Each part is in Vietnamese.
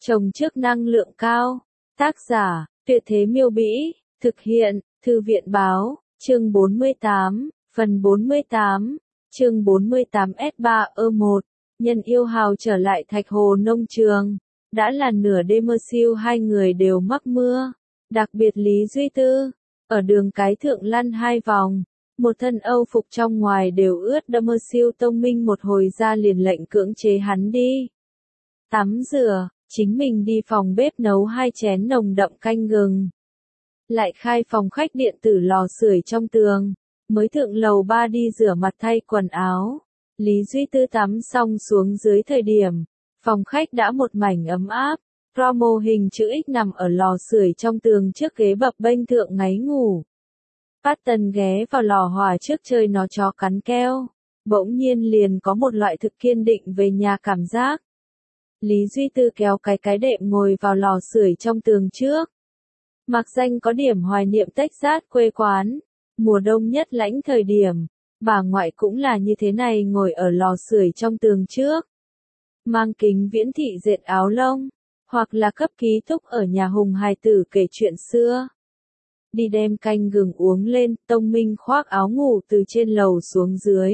Trồng trước năng lượng cao. Tác giả, Tuyệt Thế Miêu Bĩ. Thực hiện, Thư viện Báo. Chương 48, phần 48. Chương 48 S3E1. Nhân yêu hào trở lại Thạch Hồ nông trường. Đã là nửa đêm mơ siêu hai người đều mắc mưa. Đặc biệt Lý Duy Tư. Ở đường cái thượng lăn hai vòng. Một thân âu phục trong ngoài đều ướt đẫm mơ siêu tông minh một hồi ra liền lệnh cưỡng chế hắn đi tắm rửa, chính mình đi phòng bếp nấu 2 chén nồng đậm canh gừng. Lại khai phòng khách điện tử lò sưởi trong tường, mới thượng lầu 3 đi rửa mặt thay quần áo. Lý Duy Tư tắm xong xuống dưới thời điểm, phòng khách đã một mảnh ấm áp. Promo hình chữ X nằm ở lò sưởi trong tường trước ghế bập bênh thượng ngáy ngủ. Patton ghé vào lò hỏa trước chơi nó chó cắn keo. Bỗng nhiên liền có một loại thực kiên định về nhà cảm giác. Lý Duy Tư kéo cái đệm ngồi vào lò sưởi trong tường trước. Mặc danh có điểm hoài niệm Texas quê quán. Mùa đông nhất lãnh thời điểm, bà ngoại cũng là như thế này ngồi ở lò sưởi trong tường trước. Mang kính viễn thị dệt áo lông, hoặc là cấp ký túc ở nhà Hùng hài tử kể chuyện xưa. Đi đem canh gừng uống lên, Tông Minh khoác áo ngủ từ trên lầu xuống dưới.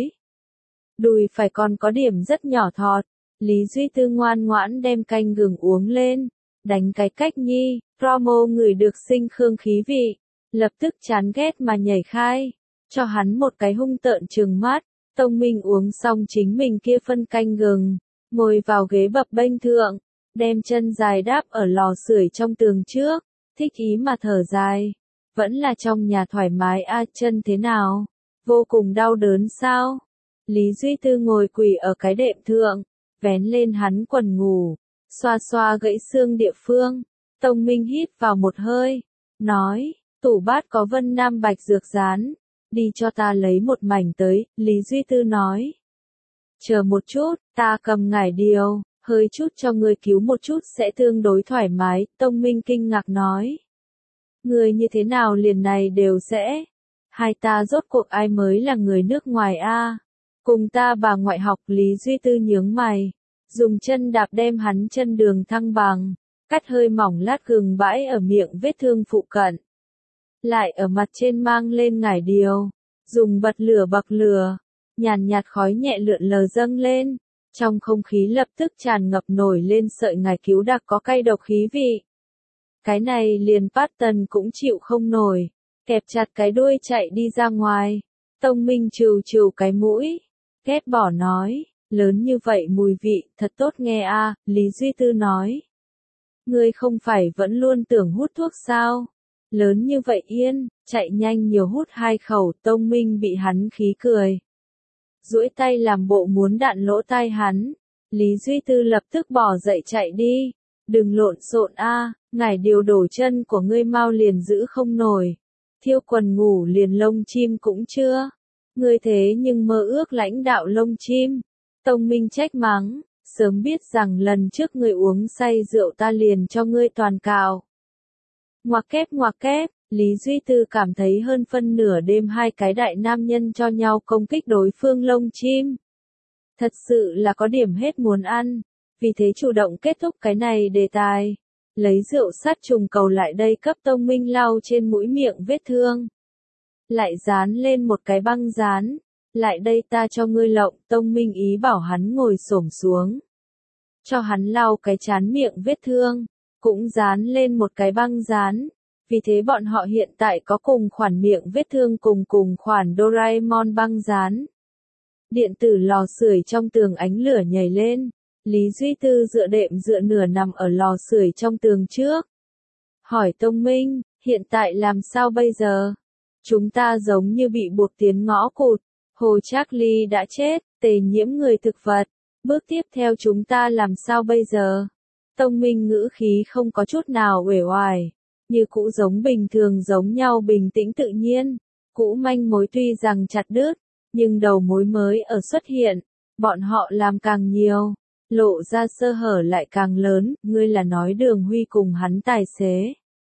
Đùi phải còn có điểm rất nhỏ thọt. Lý Duy Tư ngoan ngoãn đem canh gừng uống lên, đánh cái cách nhi, Promo ngửi được sinh khương khí vị, lập tức chán ghét mà nhảy khai, cho hắn một cái hung tợn trừng mắt. Tông Minh uống xong chính mình kia phân canh gừng, ngồi vào ghế bập bênh thượng, đem chân dài đáp ở lò sưởi trong tường trước, thích ý mà thở dài. Vẫn là trong nhà thoải mái a, chân thế nào? Vô cùng đau đớn sao? Lý Duy Tư ngồi quỳ ở cái đệm thượng, vén lên hắn quần ngủ, xoa xoa gãy xương địa phương. Tông Minh hít vào một hơi, nói, tủ bát có Vân Nam Bạch dược dán, đi cho ta lấy một mảnh tới. Lý Duy Tư nói, chờ một chút, ta cầm ngải điều, hơi chút cho ngươi cứu một chút sẽ tương đối thoải mái. Tông Minh kinh ngạc nói, người như thế nào liền này đều sẽ, hai ta rốt cuộc ai mới là người nước ngoài a? Cùng ta bà ngoại học. Lý Duy Tư nhướng mày, dùng chân đạp đem hắn chân đường thăng bằng, cắt hơi mỏng lát gừng bãi ở miệng vết thương phụ cận. Lại ở mặt trên mang lên ngải điều, dùng bật lửa bậc lửa, nhàn nhạt khói nhẹ lượn lờ dâng lên, trong không khí lập tức tràn ngập nổi lên sợi ngải cứu đặc có cay độc khí vị. Cái này liền Patton cũng chịu không nổi, kẹp chặt cái đuôi chạy đi ra ngoài. Tông Minh trừ trừ cái mũi, ghét bỏ nói, lớn như vậy mùi vị, thật tốt nghe a. Lý Duy Tư nói, ngươi không phải vẫn luôn tưởng hút thuốc sao? Lớn như vậy yên, chạy nhanh nhiều hút 2 khẩu. Tông Minh bị hắn khí cười, duỗi tay làm bộ muốn đạn lỗ tai hắn. Lý Duy Tư lập tức bỏ dậy chạy đi, đừng lộn xộn a, ngải điều đổ chân của ngươi mau liền giữ không nổi, thiêu quần ngủ liền lông chim cũng chưa. Ngươi thế nhưng mơ ước lãnh đạo lông chim. Tông Minh trách mắng, sớm biết rằng lần trước ngươi uống say rượu ta liền cho ngươi toàn cào. Ngoặc kép, Lý Duy Tư cảm thấy hơn phân nửa đêm hai cái đại nam nhân cho nhau công kích đối phương lông chim. Thật sự là có điểm hết muốn ăn, vì thế chủ động kết thúc cái này đề tài. Lấy rượu sát trùng cầu lại đây cấp Tông Minh lau trên mũi miệng vết thương. Lại dán lên một cái băng dán, lại đây ta cho ngươi lộng. Tông Minh ý bảo hắn ngồi xổm xuống, cho hắn lau cái trán miệng vết thương, cũng dán lên một cái băng dán. Vì thế bọn họ hiện tại có cùng khoản miệng vết thương cùng khoản Doraemon băng dán. Điện tử lò sưởi trong tường ánh lửa nhảy lên, Lý Duy Tư dựa đệm dựa nửa nằm ở lò sưởi trong tường trước. Hỏi Tông Minh, hiện tại làm sao bây giờ? Chúng ta giống như bị buộc tiến ngõ cụt, Hồ Charlie đã chết, tề nhiễm người thực vật, bước tiếp theo chúng ta làm sao bây giờ? Tông Minh ngữ khí không có chút nào uể oải, như cũ giống bình thường giống nhau bình tĩnh tự nhiên. Cũ manh mối tuy rằng chặt đứt, nhưng đầu mối mới ở xuất hiện, bọn họ làm càng nhiều, lộ ra sơ hở lại càng lớn. Ngươi là nói Đường Huy cùng hắn tài xế?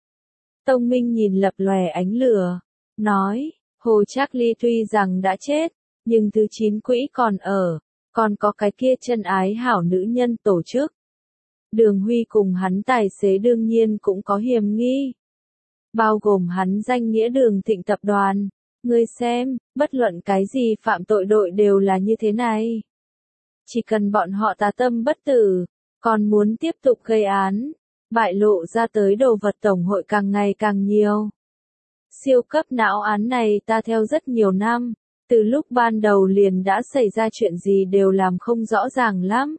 Tông Minh nhìn lập lòe ánh lửa, nói, Hồ Charlie tuy rằng đã chết, nhưng thứ 9 quỹ còn ở, còn có cái kia chân ái hảo nữ nhân tổ chức. Đường Huy cùng hắn tài xế đương nhiên cũng có hiểm nghi. Bao gồm hắn danh nghĩa Đường Thịnh tập đoàn. Ngươi xem, bất luận cái gì phạm tội đội đều là như thế này. Chỉ cần bọn họ tà tâm bất tử, còn muốn tiếp tục gây án, bại lộ ra tới đồ vật tổng hội càng ngày càng nhiều. Siêu cấp não án này ta theo rất nhiều năm, từ lúc ban đầu liền đã xảy ra chuyện gì đều làm không rõ ràng lắm.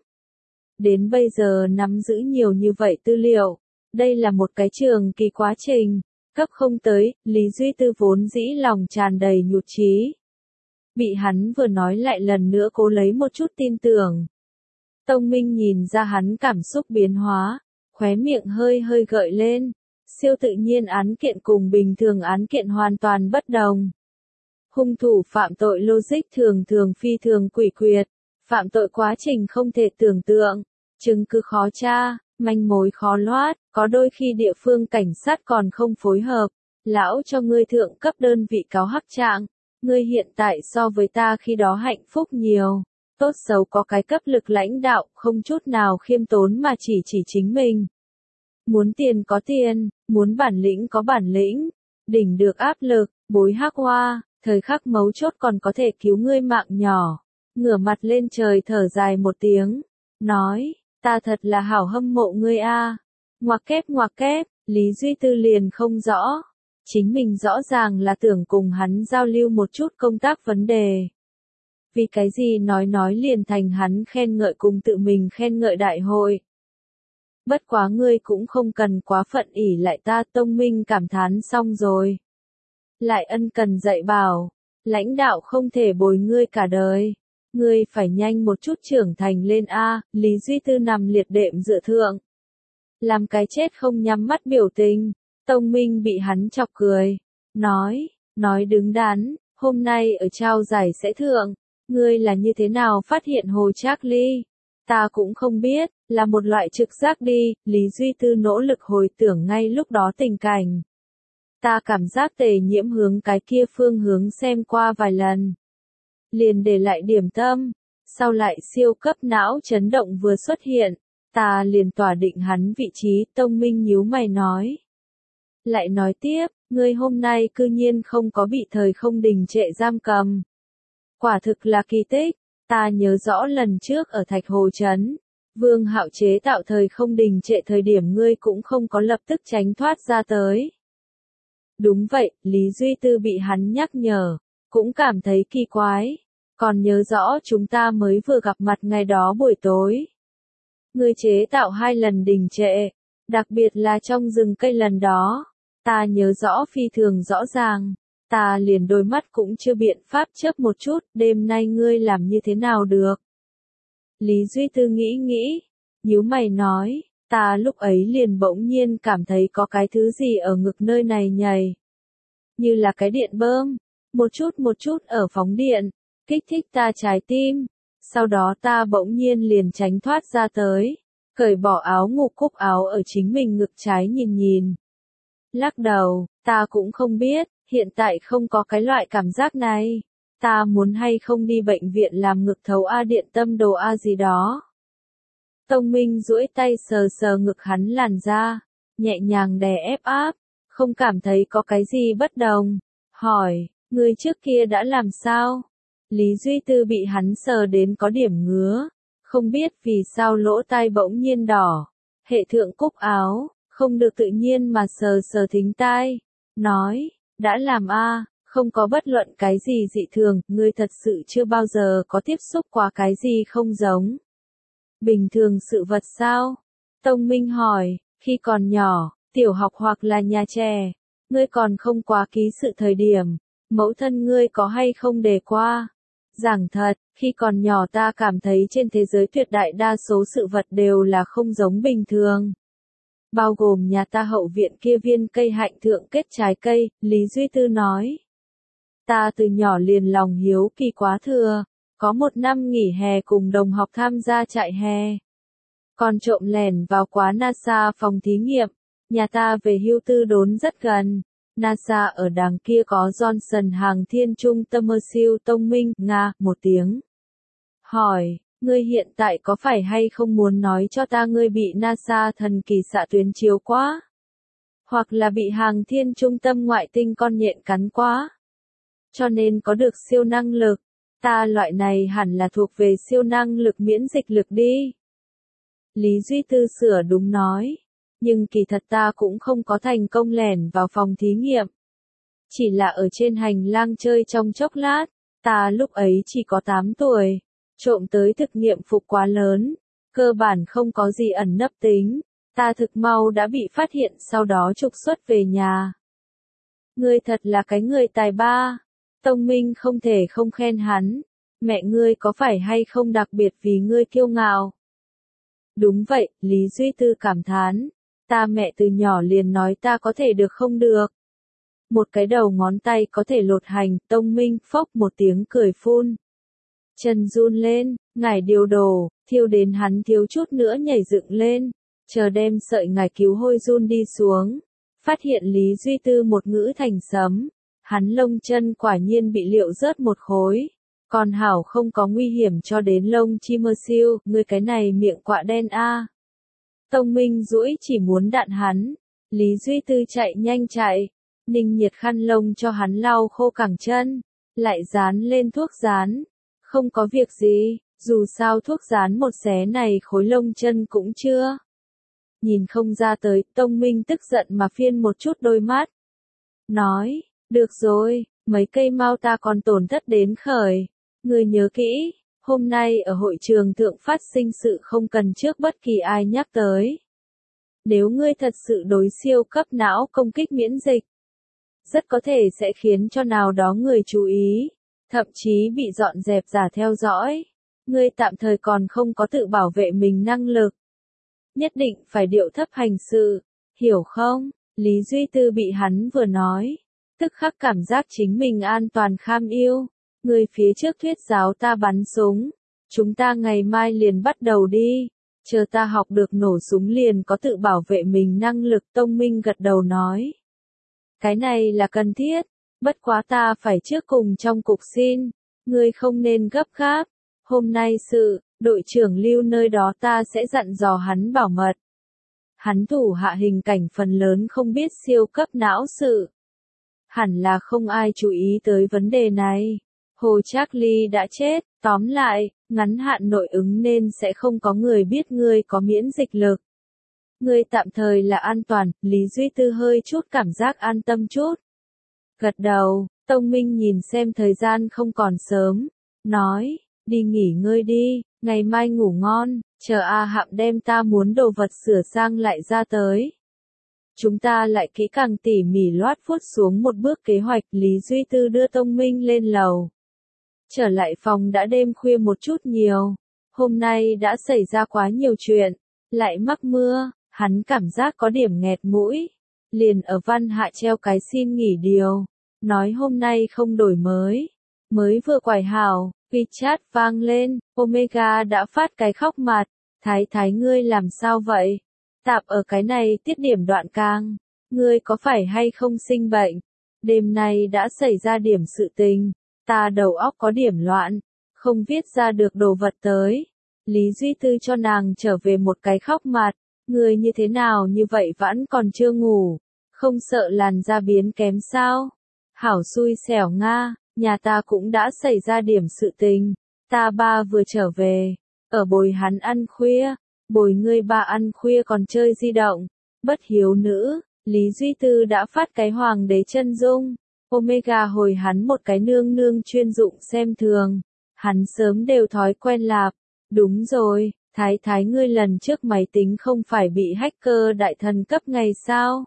Đến bây giờ nắm giữ nhiều như vậy tư liệu, đây là một cái trường kỳ quá trình, cấp không tới, Lý Duy Tư vốn dĩ lòng tràn đầy nhụt chí. Bị hắn vừa nói lại lần nữa cố lấy một chút tin tưởng. Tông Minh nhìn ra hắn cảm xúc biến hóa, khóe miệng hơi hơi gợi lên. Siêu tự nhiên án kiện cùng bình thường án kiện hoàn toàn bất đồng. Hung thủ phạm tội logic thường thường phi thường quỷ quyệt, phạm tội quá trình không thể tưởng tượng, chứng cứ khó tra, manh mối khó loát, có đôi khi địa phương cảnh sát còn không phối hợp. Lão cho ngươi thượng cấp đơn vị cáo hắc trạng, ngươi hiện tại so với ta khi đó hạnh phúc nhiều, tốt xấu có cái cấp lực lãnh đạo, không chút nào khiêm tốn mà chỉ chính mình. Muốn tiền có tiền, muốn bản lĩnh có bản lĩnh, đỉnh được áp lực, bối hắc hoa, thời khắc mấu chốt còn có thể cứu ngươi mạng nhỏ. Ngửa mặt lên trời thở dài một tiếng, nói, ta thật là hảo hâm mộ ngươi a. Ngoặc kép, Lý Duy Tư liền không rõ. Chính mình rõ ràng là tưởng cùng hắn giao lưu một chút công tác vấn đề. Vì cái gì nói liền thành hắn khen ngợi cùng tự mình khen ngợi đại hội. Bất quá ngươi cũng không cần quá phận ỷ lại ta. Tông Minh cảm thán xong rồi. Lại ân cần dạy bảo, lãnh đạo không thể bồi ngươi cả đời. Ngươi phải nhanh một chút trưởng thành lên a. Lý Duy Tư nằm liệt đệm dựa thượng. Làm cái chết không nhắm mắt biểu tình. Tông Minh bị hắn chọc cười. Nói đứng đắn, hôm nay ở trao giải sẽ thượng. Ngươi là như thế nào phát hiện Hồ Trác Ly? Ta cũng không biết, là một loại trực giác đi. Lý Duy Tư nỗ lực hồi tưởng ngay lúc đó tình cảnh. Ta cảm giác Tề Nhiễm hướng cái kia phương hướng xem qua vài lần. Liền để lại điểm tâm, sau lại siêu cấp não chấn động vừa xuất hiện, ta liền tỏa định hắn vị trí. Tông Minh nhíu mày nói. Lại nói tiếp, ngươi hôm nay cư nhiên không có bị thời không đình trệ giam cầm. Quả thực là kỳ tích, ta nhớ rõ lần trước ở Thạch Hồ Trấn, Vương Hạo chế tạo thời không đình trệ thời điểm ngươi cũng không có lập tức tránh thoát ra tới. Đúng vậy, Lý Duy Tư bị hắn nhắc nhở, cũng cảm thấy kỳ quái. Còn nhớ rõ chúng ta mới vừa gặp mặt ngày đó buổi tối. Ngươi chế tạo 2 lần đình trệ, đặc biệt là trong rừng cây lần đó. Ta nhớ rõ phi thường rõ ràng. Ta liền đôi mắt cũng chưa biện pháp chớp một chút, đêm nay ngươi làm như thế nào được? Lý Duy Tư nghĩ, nhíu mày nói, ta lúc ấy liền bỗng nhiên cảm thấy có cái thứ gì ở ngực nơi này nhảy. Như là cái điện bơm, một chút ở phóng điện, kích thích ta trái tim. Sau đó ta bỗng nhiên liền tránh thoát ra tới, cởi bỏ áo ngủ cúc áo ở chính mình ngực trái nhìn. Lắc đầu, ta cũng không biết, hiện tại không có cái loại cảm giác này. Ta muốn hay không đi bệnh viện làm ngực thấu A điện tâm đồ A gì đó. Tông Minh duỗi tay sờ ngực hắn làn da, nhẹ nhàng đè ép áp, không cảm thấy có cái gì bất đồng. Hỏi, người trước kia đã làm sao? Lý Duy Tư bị hắn sờ đến có điểm ngứa, không biết vì sao lỗ tai bỗng nhiên đỏ. Hệ thượng cúc áo, không được tự nhiên mà sờ thính tai. Nói, đã làm a, không có bất luận cái gì dị thường, ngươi thật sự chưa bao giờ có tiếp xúc qua cái gì không giống bình thường sự vật sao? Tông Minh hỏi, khi còn nhỏ, tiểu học hoặc là nhà trẻ, ngươi còn không quá ký sự thời điểm, mẫu thân ngươi có hay không đề qua? Giảng thật, khi còn nhỏ ta cảm thấy trên thế giới tuyệt đại đa số sự vật đều là không giống bình thường. Bao gồm nhà ta hậu viện kia viên cây hạnh thượng kết trái cây. Lý Duy Tư nói. Ta từ nhỏ liền lòng hiếu kỳ quá thừa, có một năm nghỉ hè cùng đồng học tham gia trại hè. Còn trộm lẻn vào quá NASA phòng thí nghiệm, nhà ta về hưu tư đốn rất gần. NASA ở đằng kia có Johnson hàng thiên trung tâm siêu. Tông Minh, Nga, một tiếng. Hỏi, ngươi hiện tại có phải hay không muốn nói cho ta ngươi bị NASA thần kỳ xạ tuyến chiếu quá? Hoặc là bị hàng thiên trung tâm ngoại tinh con nhện cắn quá? Cho nên có được siêu năng lực. Ta loại này hẳn là thuộc về siêu năng lực miễn dịch lực đi. Lý Duy Tư sửa đúng nói. Nhưng kỳ thật ta cũng không có thành công lẻn vào phòng thí nghiệm. Chỉ là ở trên hành lang chơi trong chốc lát. Ta lúc ấy chỉ có 8 tuổi. Trộm tới thực nghiệm phục quá lớn. Cơ bản không có gì ẩn nấp tính. Ta thực mau đã bị phát hiện sau đó trục xuất về nhà. Ngươi thật là cái người tài ba. Tông Minh không thể không khen hắn. Mẹ ngươi có phải hay không đặc biệt vì ngươi kiêu ngạo? Đúng vậy, Lý Duy Tư cảm thán. Ta mẹ từ nhỏ liền nói ta có thể được không được. Một cái đầu ngón tay có thể lột hành, Tông Minh phốc một tiếng cười phun. Chân run lên, ngải điều đồ, thiêu đến hắn thiếu chút nữa nhảy dựng lên. Chờ đem sợi ngải cứu hôi run đi xuống. Phát hiện Lý Duy Tư một ngữ thành sấm. Hắn lông chân quả nhiên bị liệu rớt một khối. Còn hảo không có nguy hiểm cho đến lông chi mơ siêu, ngươi cái này miệng quạ đen a. Tông Minh duỗi chỉ muốn đạn hắn. Lý Duy Tư chạy nhanh chạy. Ninh nhiệt khăn lông cho hắn lau khô cẳng chân. Lại dán lên thuốc dán. Không có việc gì, dù sao thuốc dán một xé này khối lông chân cũng chưa. Nhìn không ra tới, Tông Minh tức giận mà phiên một chút đôi mắt. Nói, được rồi, mấy cây mau ta còn tổn thất đến khởi. Ngươi nhớ kỹ, hôm nay ở hội trường thượng phát sinh sự không cần trước bất kỳ ai nhắc tới. Nếu ngươi thật sự đối siêu cấp não công kích miễn dịch, rất có thể sẽ khiến cho nào đó người chú ý, thậm chí bị dọn dẹp giả theo dõi. Ngươi tạm thời còn không có tự bảo vệ mình năng lực. Nhất định phải điệu thấp hành sự, hiểu không? Lý Duy Tư bị hắn vừa nói, tức khắc cảm giác chính mình an toàn kham yêu. Người phía trước thuyết giáo ta bắn súng, chúng ta ngày mai liền bắt đầu đi, chờ ta học được nổ súng liền có tự bảo vệ mình năng lực. Tông Minh gật đầu nói. Cái này là cần thiết, bất quá ta phải trước cùng trong cục xin, ngươi không nên gấp gáp, hôm nay sự, đội trưởng Lưu nơi đó ta sẽ dặn dò hắn bảo mật. Hắn thủ hạ hình cảnh phần lớn không biết siêu cấp não sự. Hẳn là không ai chú ý tới vấn đề này. Hồ Charlie đã chết, tóm lại, ngắn hạn nội ứng nên sẽ không có người biết ngươi có miễn dịch lực. Ngươi tạm thời là an toàn, Lý Duy Tư hơi chút cảm giác an tâm chút. Gật đầu, Tông Minh nhìn xem thời gian không còn sớm, nói, đi nghỉ ngơi đi, ngày mai ngủ ngon, chờ A Hạm đem ta muốn đồ vật sửa sang lại ra tới. Chúng ta lại kỹ càng tỉ mỉ loát phút xuống một bước kế hoạch. Lý Duy Tư đưa Tông Minh lên lầu. Trở lại phòng đã đêm khuya một chút nhiều. Hôm nay đã xảy ra quá nhiều chuyện. Lại mắc mưa, hắn cảm giác có điểm nghẹt mũi. Liền ở văn hạ treo cái xin nghỉ điều. Nói hôm nay không đổi mới. Mới vừa quải hào, WeChat vang lên. Omega đã phát cái khóc mặt. Thái thái ngươi làm sao vậy? Tạp ở cái này tiết điểm đoạn càng. Ngươi có phải hay không sinh bệnh? Đêm nay đã xảy ra điểm sự tình. Ta đầu óc có điểm loạn. Không viết ra được đồ vật tới. Lý Duy Tư cho nàng trở về một cái khóc mặt. Ngươi như thế nào như vậy vẫn còn chưa ngủ? Không sợ làn da biến kém sao? Hảo xui xẻo Nga, nhà ta cũng đã xảy ra điểm sự tình. Ta ba vừa trở về. Ở bồi hắn ăn khuya. Bồi ngươi ba ăn khuya còn chơi di động. Bất hiếu nữ, Lý Duy Tư đã phát cái hoàng đế chân dung. Omega hồi hắn một cái nương nương chuyên dụng xem thường. Hắn sớm đều thói quen lạp. Đúng rồi, thái thái ngươi lần trước máy tính không phải bị hacker đại thần cấp ngày sao?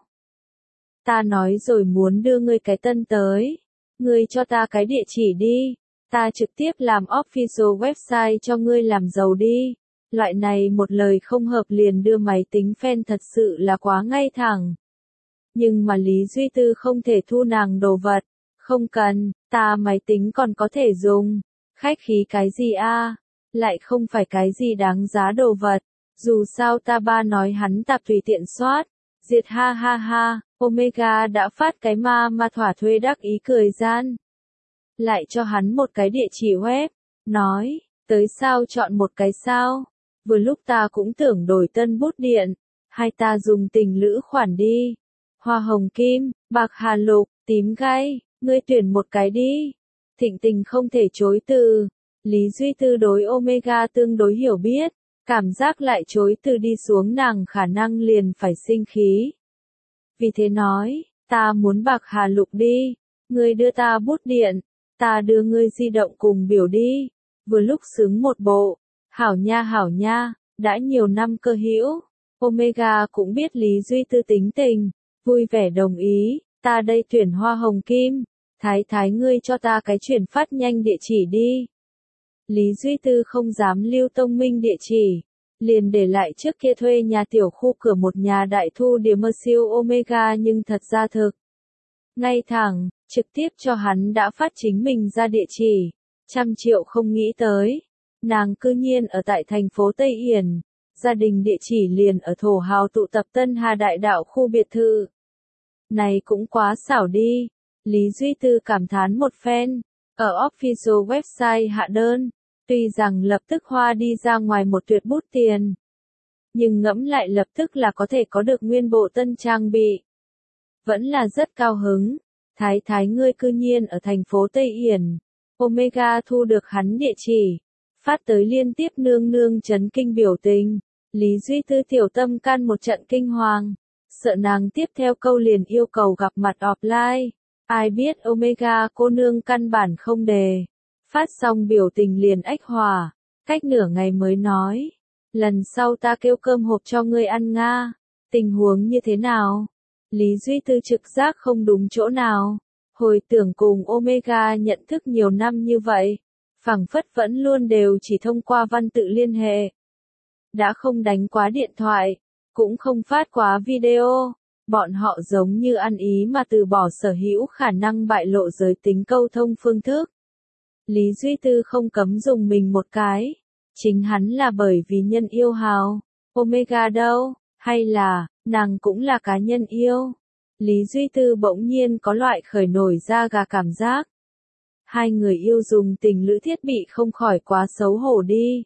Ta nói rồi muốn đưa ngươi cái tân tới. Ngươi cho ta cái địa chỉ đi. Ta trực tiếp làm official website cho ngươi làm giàu đi. Loại này một lời không hợp liền đưa máy tính fan thật sự là quá ngay thẳng. Nhưng mà Lý Duy Tư không thể thu nàng đồ vật. Không cần, ta máy tính còn có thể dùng. Khách khí cái gì a? Lại không phải cái gì đáng giá đồ vật. Dù sao ta ba nói hắn tạp tùy tiện soát. Diệt ha ha ha, Omega đã phát cái ma thỏa thuê đắc ý cười gian. Lại cho hắn một cái địa chỉ web. Nói, Tới sao chọn một cái sao? Vừa lúc ta cũng tưởng đổi tân bút điện. Hai ta dùng tình lữ khoản đi. Hoa hồng kim, bạc hà lục, tím gai, ngươi tuyển một cái đi. Thịnh Tình không thể chối từ. Lý Duy Tư đối Omega tương đối hiểu biết. Cảm giác lại chối từ đi xuống nàng khả năng liền phải sinh khí. Vì thế nói, ta muốn bạc hà lục đi. Ngươi đưa ta bút điện. Ta đưa ngươi di động cùng biểu đi. Vừa lúc xứng một bộ. Hảo nha, đã nhiều năm cơ hữu. Omega cũng biết Lý Duy Tư tính tình. Vui vẻ đồng ý, ta đây tuyển hoa hồng kim. Thái ngươi cho ta cái chuyển phát nhanh địa chỉ đi. Lý Duy Tư không dám lưu Tông Minh địa chỉ. Liền để lại trước kia thuê nhà tiểu khu cửa một nhà đại thu điểm siêu Omega nhưng thật ra thực. Ngay thẳng, trực tiếp cho hắn đã phát chính mình ra địa chỉ. 100 triệu không nghĩ tới. Nàng cư nhiên ở tại thành phố Tây Yển. Gia đình địa chỉ liền ở thổ hào tụ tập Tân Hà Đại Đạo khu biệt thự. Này cũng quá xảo đi. Lý Duy Tư cảm thán một phen. Ở official website hạ đơn. Tuy rằng lập tức hoa đi ra ngoài một tuyệt bút tiền. Nhưng ngẫm lại lập tức là có thể có được nguyên bộ tân trang bị. Vẫn là rất cao hứng. Thái ngươi cư nhiên ở thành phố Tây Yển. Omega thu được hắn địa chỉ. Phát tới liên tiếp nương chấn kinh biểu tình. Lý Duy Tư tiểu tâm can một trận kinh hoàng. Sợ nàng tiếp theo câu liền yêu cầu gặp mặt offline. Ai biết Omega cô nương căn bản không đề. Phát xong biểu tình liền ách hòa. Cách nửa ngày mới nói. Lần sau ta kêu cơm hộp cho ngươi ăn nga. Tình huống như thế nào? Lý Duy Tư trực giác không đúng chỗ nào. Hồi tưởng cùng Omega nhận thức nhiều năm như vậy. Phảng phất vẫn luôn đều chỉ thông qua văn tự liên hệ. Đã không đánh quá điện thoại. Cũng không phát quá video. Bọn họ giống như ăn ý mà từ bỏ sở hữu khả năng bại lộ giới tính câu thông phương thức. Lý Duy Tư không cấm dùng mình một cái. Chính hắn là bởi vì nhân yêu hào. Omega đâu? Hay là, nàng cũng là cá nhân yêu? Lý Duy Tư bỗng nhiên có loại khởi nổi da gà cảm giác. Hai người yêu dùng tình lữ thiết bị không khỏi quá xấu hổ đi.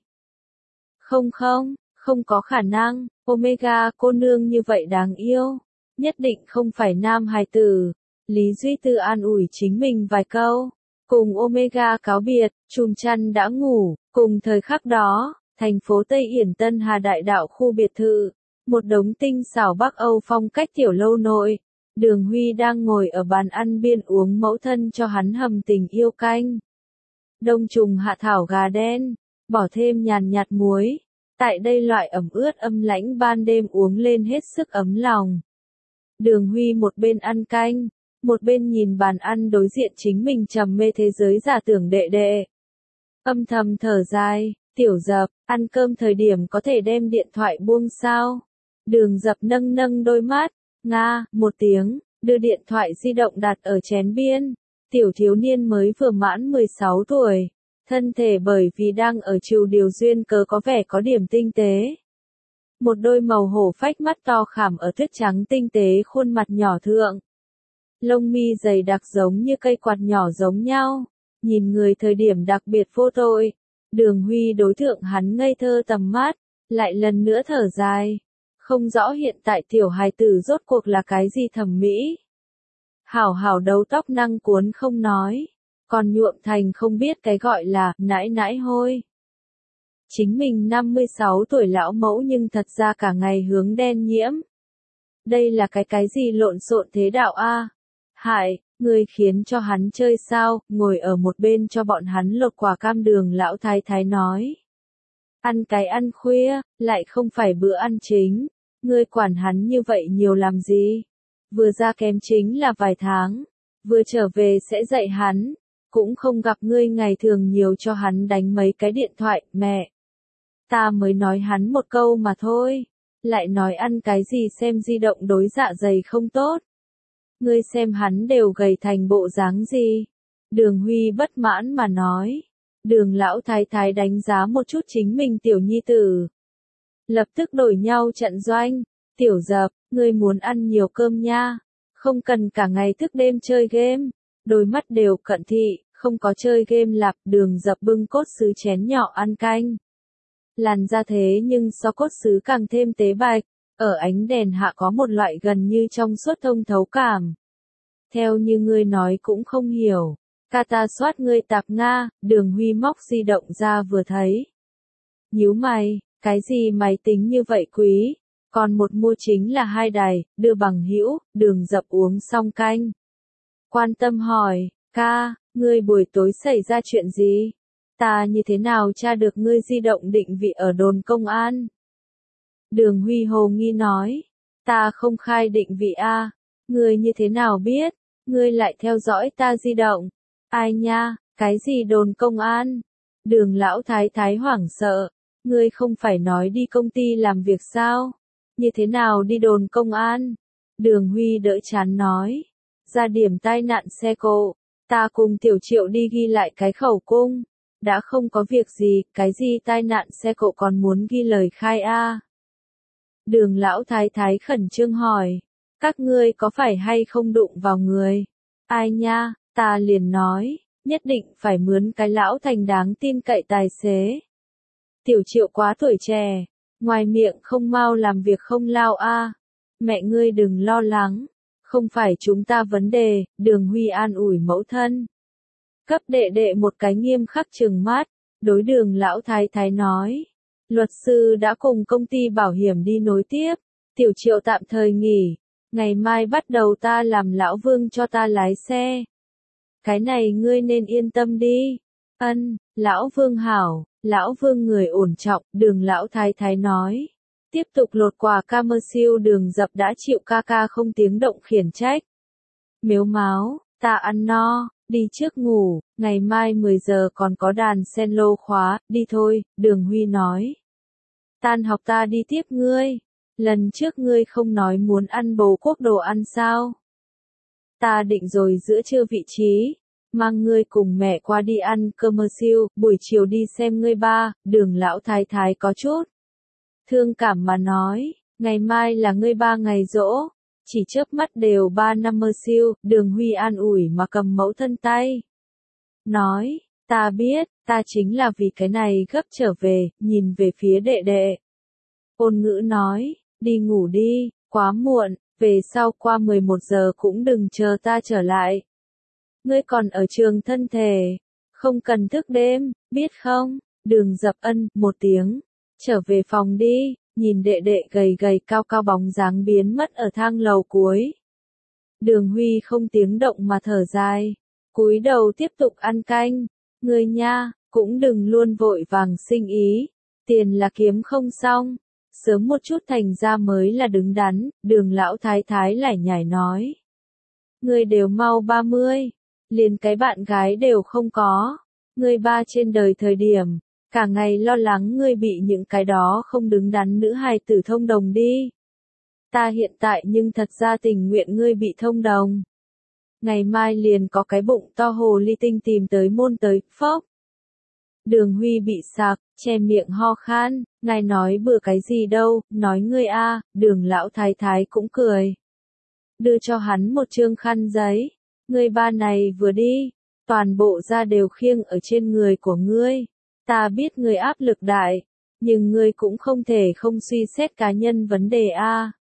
Không có khả năng. Omega cô nương như vậy đáng yêu. Nhất định không phải nam hài tử. Lý Duy Tư an ủi chính mình vài câu. Cùng Omega cáo biệt, chùm chăn đã ngủ. Cùng thời khắc đó, thành phố Tây Yển Tân Hà Đại Đạo khu biệt thự. Một đống tinh xảo Bắc Âu phong cách tiểu lâu nội. Đường Huy đang ngồi ở bàn ăn biên uống mẫu thân cho hắn hầm tình yêu canh. Đông trùng hạ thảo gà đen, bỏ thêm nhàn nhạt muối. Tại đây loại ẩm ướt âm lãnh ban đêm uống lên hết sức ấm lòng. Đường Huy một bên ăn canh, một bên nhìn bàn ăn đối diện chính mình trầm mê thế giới giả tưởng đệ đệ. Âm thầm thở dài, Tiểu Dập, ăn cơm thời điểm có thể đem điện thoại buông sao? Đường Dập nâng đôi mắt, nga, một tiếng, đưa điện thoại di động đặt ở chén biên. Tiểu thiếu niên mới vừa mãn 16 tuổi. Thân thể bởi vì đang ở chiều điều duyên cớ có vẻ có điểm tinh tế. Một đôi màu hổ phách mắt to khảm ở tuyết trắng tinh tế khuôn mặt nhỏ thượng. Lông mi dày đặc giống như cây quạt nhỏ giống nhau. Nhìn người thời điểm đặc biệt vô tội. Đường Huy đối tượng hắn ngây thơ tầm mắt, lại lần nữa thở dài. Không rõ hiện tại tiểu hài tử rốt cuộc là cái gì thẩm mỹ. Hảo đầu tóc năng cuốn không nói. Còn nhuộm thành không biết cái gọi là nãi hôi. Chính mình 56 tuổi lão mẫu nhưng thật ra cả ngày hướng đen nhiễm. Đây là cái gì lộn xộn thế đạo a? Hại, người khiến cho hắn chơi sao? Ngồi ở một bên cho bọn hắn lột quả cam đường lão thái nói. Ăn khuya, lại không phải bữa ăn chính. Ngươi quản hắn như vậy nhiều làm gì? Vừa ra kém chính là vài tháng. Vừa trở về sẽ dạy hắn. Cũng không gặp ngươi ngày thường nhiều cho hắn đánh mấy cái điện thoại, mẹ. Ta mới nói hắn một câu mà thôi. Lại nói ăn cái gì xem di động đối dạ dày không tốt. Ngươi xem hắn đều gầy thành bộ dáng gì. Đường Huy bất mãn mà nói. Đường lão thái đánh giá một chút chính mình tiểu nhi tử. Lập tức đổi nhau trận doanh. Tiểu Dập, ngươi muốn ăn nhiều cơm nha. Không cần cả ngày thức đêm chơi game. Đôi mắt đều cận thị, không có chơi game lạp, Đường Dập bưng cốt sứ chén nhỏ ăn canh. Làn da thế nhưng so cốt sứ càng thêm tế bạch, ở ánh đèn hạ có một loại gần như trong suốt thông thấu cảm. Theo như ngươi nói cũng không hiểu. Kata soát ngươi tạp Nga, Đường Huy móc di động ra vừa thấy. Nhíu mày, cái gì máy tính như vậy quý, còn một mua chính là 2 đài, đưa bằng hữu. Đường Dập uống xong canh. Quan tâm hỏi, ca, ngươi buổi tối xảy ra chuyện gì? Ta như thế nào tra được ngươi di động định vị ở đồn công an? Đường Huy hồ nghi nói, ta không khai định vị a, ngươi như thế nào biết, ngươi lại theo dõi ta di động? Ai nha, cái gì đồn công an? Đường lão thái thái hoảng sợ, ngươi không phải nói đi công ty làm việc sao? Như thế nào đi đồn công an? Đường Huy đỡ chán nói, ra điểm tai nạn xe cộ, ta cùng Tiểu Triệu đi ghi lại cái khẩu cung, đã không có việc gì, cái gì tai nạn xe cộ còn muốn ghi lời khai a? Đường lão thái thái khẩn trương hỏi, các ngươi có phải hay không đụng vào người? Ai nha, ta liền nói, nhất định phải mướn cái lão thành đáng tin cậy tài xế. Tiểu Triệu quá tuổi trẻ, ngoài miệng không mau làm việc không lao a. Mẹ ngươi đừng lo lắng, không phải chúng ta vấn đề. Đường Huy an ủi mẫu thân. Cấp đệ đệ một cái nghiêm khắc trừng mắt, đối Đường lão thái thái nói. Luật sư đã cùng công ty bảo hiểm đi nối tiếp, Tiểu Triệu tạm thời nghỉ, ngày mai bắt đầu ta làm lão Vương cho ta lái xe. Cái này ngươi nên yên tâm đi. Ân, lão Vương hảo, lão Vương người ổn trọng, Đường lão thái thái nói. Tiếp tục lột quà commercial. Đường Dập đã chịu ca ca không tiếng động khiển trách. Mếu máo, ta ăn no, đi trước ngủ, ngày mai 10 giờ còn có đàn sen lô khóa, đi thôi. Đường Huy nói. Tan học ta đi tiếp ngươi, lần trước ngươi không nói muốn ăn bầu quốc đồ ăn sao? Ta định rồi giữa trưa vị trí, mang ngươi cùng mẹ qua đi ăn commercial, buổi chiều đi xem ngươi ba. Đường lão thái thái có chút thương cảm mà nói, ngày mai là ngươi ba ngày giỗ, chỉ chớp mắt đều 3 năm commercial. Đường Huy an ủi mà cầm mẫu thân tay. Nói, ta biết, ta chính là vì cái này gấp trở về, nhìn về phía đệ đệ. Ôn Ngữ nói, đi ngủ đi, quá muộn, về sau qua 11 giờ cũng đừng chờ ta trở lại. Ngươi còn ở trường thân thể, không cần thức đêm, biết không? Đường Dập ân một tiếng, trở về phòng đi, nhìn đệ đệ gầy gầy cao cao bóng dáng biến mất ở thang lầu cuối. Đường Huy không tiếng động mà thở dài, cúi đầu tiếp tục ăn canh. Ngươi nha, cũng đừng luôn vội vàng sinh ý, tiền là kiếm không xong, sớm một chút thành ra mới là đứng đắn. Đường lão thái thái lải nhải nói. Ngươi đều mau 30, liền cái bạn gái đều không có, ngươi ba trên đời thời điểm, cả ngày lo lắng ngươi bị những cái đó không đứng đắn nữ hài tử thông đồng đi. Ta hiện tại nhưng thật ra tình nguyện ngươi bị thông đồng. Ngày mai liền có cái bụng to hồ ly tinh tìm tới môn tới, phốc. Đường Huy bị sặc, che miệng ho khan, ngài nói bừa cái gì đâu, nói ngươi a. Đường lão thái thái cũng cười. Đưa cho hắn một trương khăn giấy, ngươi ba này vừa đi, toàn bộ da đều khiêng ở trên người của ngươi. Ta biết ngươi áp lực đại, nhưng ngươi cũng không thể không suy xét cá nhân vấn đề a.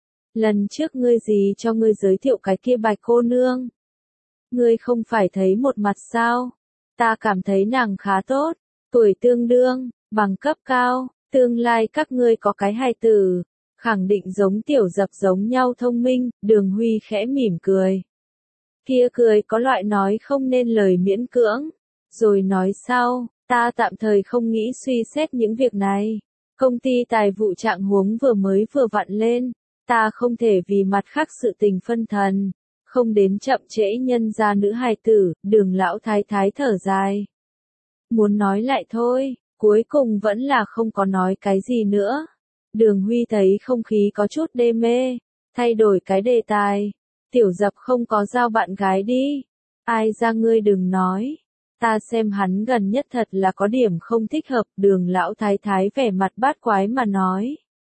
Lần trước ngươi gì cho ngươi giới thiệu cái kia Bạch cô nương? Ngươi không phải thấy một mặt sao? Ta cảm thấy nàng khá tốt, tuổi tương đương, bằng cấp cao, tương lai các ngươi có cái hài tử, khẳng định giống Tiểu Dập giống nhau thông minh. Đường Huy khẽ mỉm cười. Kia cười có loại nói không nên lời miễn cưỡng, rồi nói sau, ta tạm thời không nghĩ suy xét những việc này. Công ty tài vụ trạng huống vừa vặn lên, ta không thể vì mặt khác sự tình phân thần, không đến chậm trễ nhân gia nữ hài tử. Đường lão thái thái thở dài. Muốn nói lại thôi, cuối cùng vẫn là không có nói cái gì nữa. Đường Huy thấy không khí có chút đê mê, thay đổi cái đề tài. Tiểu Dập không có giao bạn gái đi. Ai ra ngươi đừng nói. Ta xem hắn gần nhất thật là có điểm không thích hợp. Đường lão thái thái vẻ mặt bát quái mà nói.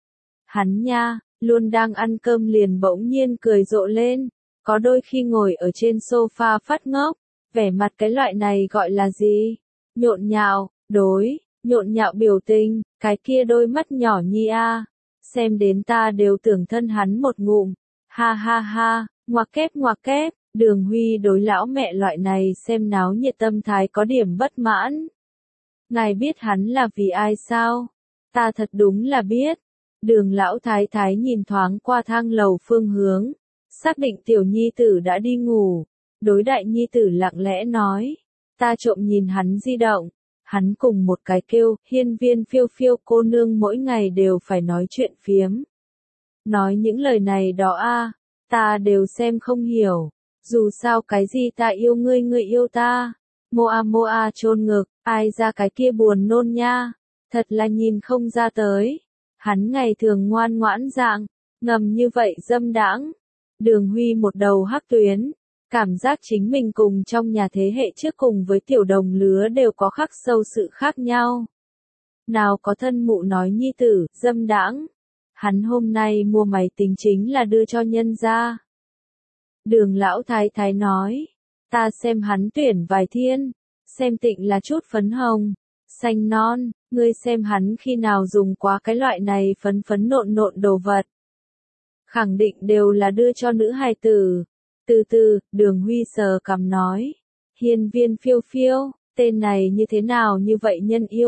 Hắn nha, luôn đang ăn cơm liền bỗng nhiên cười rộ lên. Có đôi khi ngồi ở trên sofa phát ngốc, Vẻ mặt cái loại này gọi là gì? Nhộn nhạo, đối, nhộn nhạo biểu tình, cái kia đôi mắt nhỏ nhi a, xem đến ta đều tưởng thân hắn một ngụm. Ha ha ha, ngoặc kép, Đường Huy đối lão mẹ loại này xem náo nhiệt tâm thái có điểm bất mãn. Ngài biết hắn là vì ai sao? Ta thật đúng là biết. Đường lão thái thái nhìn thoáng qua thang lầu phương hướng, xác định tiểu nhi tử đã đi ngủ, đối đại nhi tử lặng lẽ nói, ta trộm nhìn hắn di động, hắn cùng một cái kêu, hiên viên phiêu phiêu cô nương mỗi ngày đều phải nói chuyện phiếm. Nói những lời này đó ta đều xem không hiểu, dù sao cái gì ta yêu ngươi ngươi yêu ta, moa chôn ngực, ai ra cái kia buồn nôn nha, thật là nhìn không ra tới. Hắn ngày thường ngoan ngoãn dạng, ngầm như vậy dâm đãng. Đường Huy một đầu hắc tuyến, cảm giác chính mình cùng trong nhà thế hệ trước cùng với tiểu đồng lứa đều có khắc sâu sự khác nhau. Nào có thân mụ nói nhi tử, dâm đãng. Hắn hôm nay mua máy tính chính là đưa cho nhân gia. Đường lão thái thái nói, ta xem hắn tuyển vài thiên, xem tịnh là chút phấn hồng, xanh non, ngươi xem hắn khi nào dùng quá cái loại này phấn phấn nộn nộn đồ vật. Khẳng định đều là đưa cho nữ hài tử. Từ từ, Đường Huy sờ cằm nói, hiên viên phiêu phiêu, tên này như thế nào như vậy nhân yêu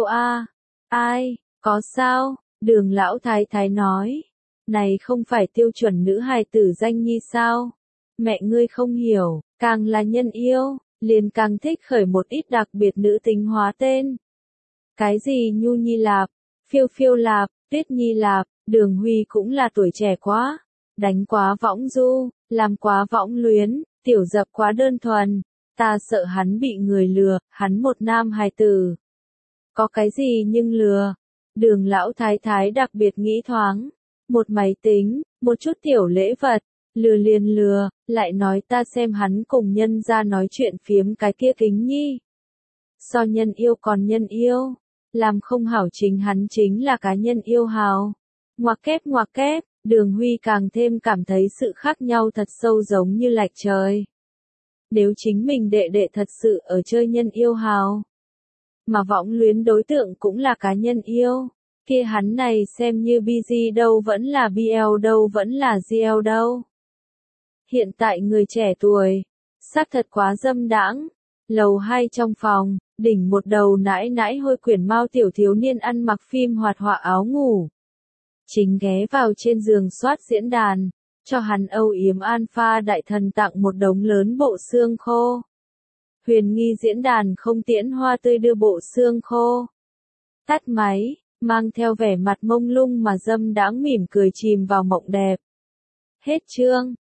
ai, có sao? Đường lão thái thái nói, này không phải tiêu chuẩn nữ hài tử danh nhi sao? Mẹ ngươi không hiểu, càng là nhân yêu, liền càng thích khởi một ít đặc biệt nữ tính hóa tên. Cái gì Nhu Nhi Lạp, Phiêu Phiêu Lạp, Tuyết Nhi Lạp, Đường Huy cũng là tuổi trẻ quá, đánh quá võng du, làm quá võng luyến, tiểu dập quá đơn thuần, ta sợ hắn bị người lừa, hắn một nam hài tử. Có cái gì nhưng lừa? Đường lão thái thái đặc biệt nghĩ thoáng, một máy tính, một chút tiểu lễ vật, lừa liền lừa, lại nói ta xem hắn cùng nhân ra nói chuyện phiếm cái kia kính nhi. So nhân yêu còn nhân yêu, làm không hảo chính hắn chính là cá nhân yêu hào. Ngoặc kép, Đường Huy càng thêm cảm thấy sự khác nhau thật sâu giống như lạch trời. Nếu chính mình đệ đệ thật sự ở chơi nhân yêu hào, mà võng luyến đối tượng cũng là cá nhân yêu, kia hắn này xem như BG đâu vẫn là BL đâu vẫn là GL đâu. Hiện tại người trẻ tuổi, xác thật quá dâm đãng. Lầu 2 trong phòng, đỉnh một đầu nãi nãi hôi quyển mao tiểu thiếu niên ăn mặc phim hoạt họa áo ngủ. Chính ghé vào trên giường soát diễn đàn, cho hắn âu yếm alpha đại thần tặng một đống lớn bộ xương khô. Huyền nghi diễn đàn không tiễn hoa tươi đưa bộ xương khô. Tắt máy, mang theo vẻ mặt mông lung mà dâm đãng mỉm cười chìm vào mộng đẹp. Hết chương.